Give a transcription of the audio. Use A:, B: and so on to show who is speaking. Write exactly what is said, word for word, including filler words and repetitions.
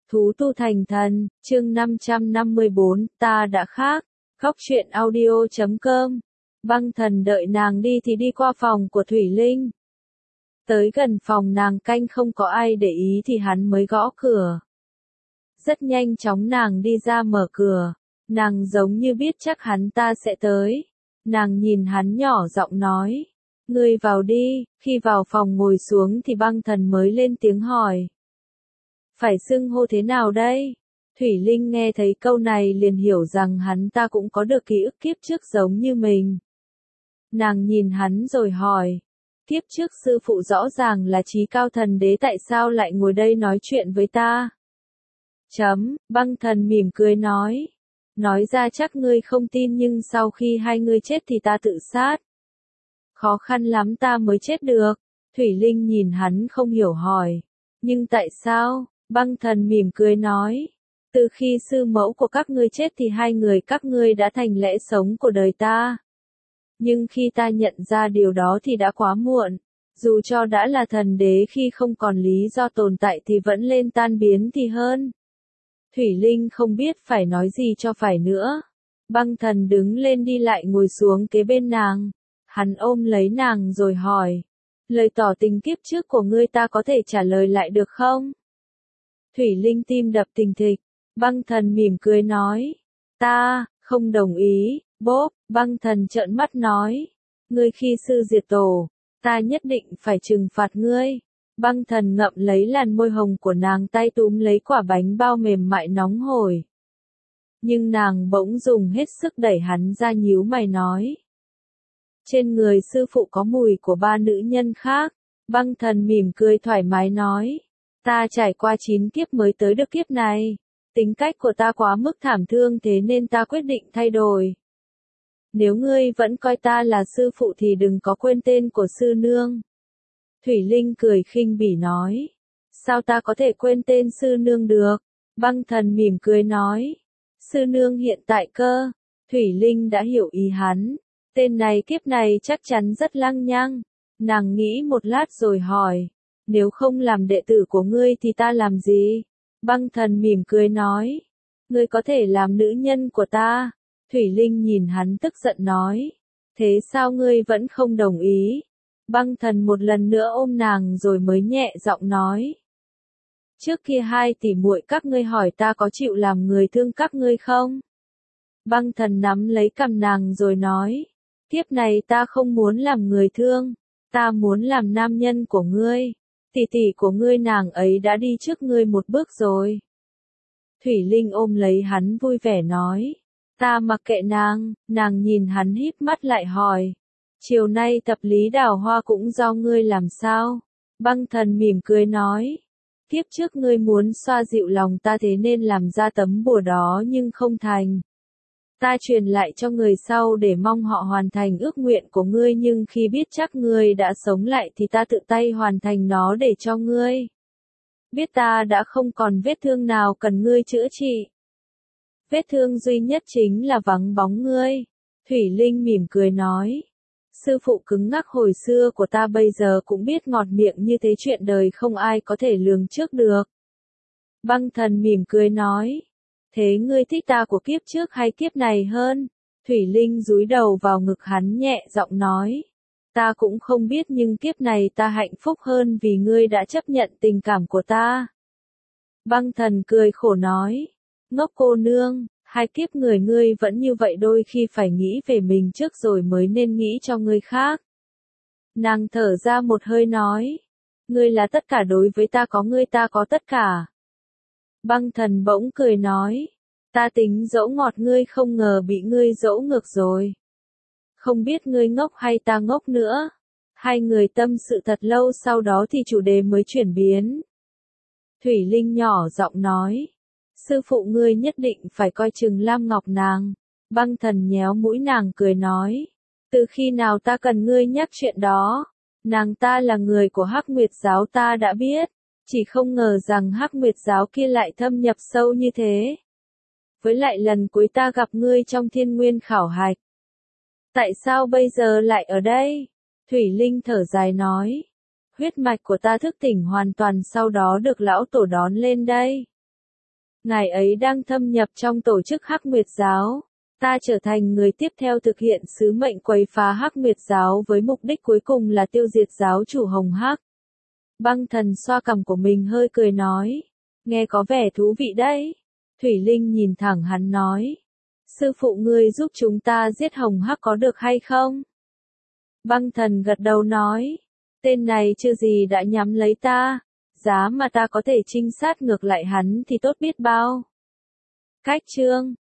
A: Thú tu thành thần, chương năm trăm năm mươi bốn, ta đã khác. Khóc chuyện audio chấm com. Băng thần đợi nàng đi thì đi qua phòng của Thủy Linh. Tới gần phòng nàng canh không có ai để ý thì hắn mới gõ cửa. Rất nhanh chóng nàng đi ra mở cửa. Nàng giống như biết chắc hắn ta sẽ tới. Nàng nhìn hắn nhỏ giọng nói. Ngươi vào đi, khi vào phòng ngồi xuống thì băng thần mới lên tiếng hỏi. Phải xưng hô thế nào đây? Thủy Linh nghe thấy câu này liền hiểu rằng hắn ta cũng có được ký ức kiếp trước giống như mình. Nàng nhìn hắn rồi hỏi. Kiếp trước sư phụ rõ ràng là trí cao thần đế, tại sao lại ngồi đây nói chuyện với ta? Chấm, băng thần mỉm cười nói. Nói ra chắc ngươi không tin, nhưng sau khi hai ngươi chết thì ta tự sát. Khó khăn lắm ta mới chết được. Thủy Linh nhìn hắn không hiểu hỏi. Nhưng tại sao? Băng thần mỉm cười nói. Từ khi sư mẫu của các ngươi chết thì hai người các ngươi đã thành lẽ sống của đời ta. Nhưng khi ta nhận ra điều đó thì đã quá muộn. Dù cho đã là thần đế, khi không còn lý do tồn tại thì vẫn lên tan biến thì hơn. Thủy Linh không biết phải nói gì cho phải nữa. Băng thần đứng lên đi lại ngồi xuống kế bên nàng. Hắn ôm lấy nàng rồi hỏi. Lời tỏ tình kiếp trước của ngươi ta có thể trả lời lại được không? Thủy Linh tim đập thình thịch. Băng thần mỉm cười nói. Ta, không đồng ý. Bốp, băng thần trợn mắt nói. Ngươi khi sư diệt tổ, ta nhất định phải trừng phạt ngươi. Băng thần ngậm lấy làn môi hồng của nàng, tay túm lấy quả bánh bao mềm mại nóng hổi. Nhưng nàng bỗng dùng hết sức đẩy hắn ra, nhíu mày nói. Trên người sư phụ có mùi của ba nữ nhân khác. Băng thần mỉm cười thoải mái nói. Ta trải qua chín kiếp mới tới được kiếp này. Tính cách của ta quá mức thảm thương, thế nên ta quyết định thay đổi. Nếu ngươi vẫn coi ta là sư phụ thì đừng có quên tên của sư nương. Thủy Linh cười khinh bỉ nói. Sao ta có thể quên tên sư nương được? Băng thần mỉm cười nói. Sư nương hiện tại cơ. Thủy Linh đã hiểu ý hắn. Tên này kiếp này chắc chắn rất lăng nhăng. Nàng nghĩ một lát rồi hỏi. Nếu không làm đệ tử của ngươi thì ta làm gì? Băng thần mỉm cười nói. Ngươi có thể làm nữ nhân của ta. Thủy Linh nhìn hắn tức giận nói. Thế sao ngươi vẫn không đồng ý? Băng thần một lần nữa ôm nàng rồi mới nhẹ giọng nói. Trước kia hai tỷ muội các ngươi hỏi ta có chịu làm người thương các ngươi không? Băng thần nắm lấy cằm nàng rồi nói. Kiếp này ta không muốn làm người thương. Ta muốn làm nam nhân của ngươi. Tỷ tỷ của ngươi nàng ấy đã đi trước ngươi một bước rồi. Thủy Linh ôm lấy hắn vui vẻ nói. Ta mặc kệ nàng. Nàng nhìn hắn híp mắt lại hỏi. Chiều nay tập lý đào hoa cũng do ngươi làm sao? Băng thần mỉm cười nói. Kiếp trước ngươi muốn xoa dịu lòng ta thế nên làm ra tấm bùa đó nhưng không thành. Ta truyền lại cho người sau để mong họ hoàn thành ước nguyện của ngươi, nhưng khi biết chắc ngươi đã sống lại thì ta tự tay hoàn thành nó để cho ngươi. Biết ta đã không còn vết thương nào cần ngươi chữa trị. Vết thương duy nhất chính là vắng bóng ngươi. Thủy Linh mỉm cười nói. Sư phụ cứng ngắc hồi xưa của ta bây giờ cũng biết ngọt miệng như thế, chuyện đời không ai có thể lường trước được. Băng thần mỉm cười nói. Thế ngươi thích ta của kiếp trước hay kiếp này hơn? Thủy Linh dúi đầu vào ngực hắn nhẹ giọng nói. Ta cũng không biết, nhưng kiếp này ta hạnh phúc hơn vì ngươi đã chấp nhận tình cảm của ta. Băng thần cười khổ nói. Ngốc cô nương, hai kiếp người ngươi vẫn như vậy, đôi khi phải nghĩ về mình trước rồi mới nên nghĩ cho người khác. Nàng thở ra một hơi nói. Ngươi là tất cả đối với ta, có ngươi ta có tất cả. Băng thần bỗng cười nói. Ta tính dỗ ngọt ngươi, không ngờ bị ngươi dỗ ngược rồi. Không biết ngươi ngốc hay ta ngốc nữa. Hai người tâm sự thật lâu, sau đó thì chủ đề mới chuyển biến. Thủy Linh nhỏ giọng nói. Sư phụ ngươi nhất định phải coi chừng Lam Ngọc nàng. Băng thần nhéo mũi nàng cười nói. Từ khi nào ta cần ngươi nhắc chuyện đó? Nàng ta là người của Hắc Nguyệt giáo ta đã biết. Chỉ không ngờ rằng Hắc Nguyệt giáo kia lại thâm nhập sâu như thế. Với lại lần cuối ta gặp ngươi trong thiên nguyên khảo hạch. Tại sao bây giờ lại ở đây? Thủy Linh thở dài nói. Huyết mạch của ta thức tỉnh hoàn toàn, sau đó được lão tổ đón lên đây. Ngài ấy đang thâm nhập trong tổ chức Hắc Nguyệt Giáo. Ta trở thành người tiếp theo thực hiện sứ mệnh quấy phá Hắc Nguyệt Giáo với mục đích cuối cùng là tiêu diệt giáo chủ Hồng Hắc. Băng thần xoa cằm của mình hơi cười nói. Nghe có vẻ thú vị đấy. Thủy Linh nhìn thẳng hắn nói. Sư phụ ngươi giúp chúng ta giết Hồng Hắc có được hay không? Băng thần gật đầu nói. Tên này chưa gì đã nhắm lấy ta. Giá mà ta có thể trinh sát ngược lại hắn thì tốt biết bao. Cách chương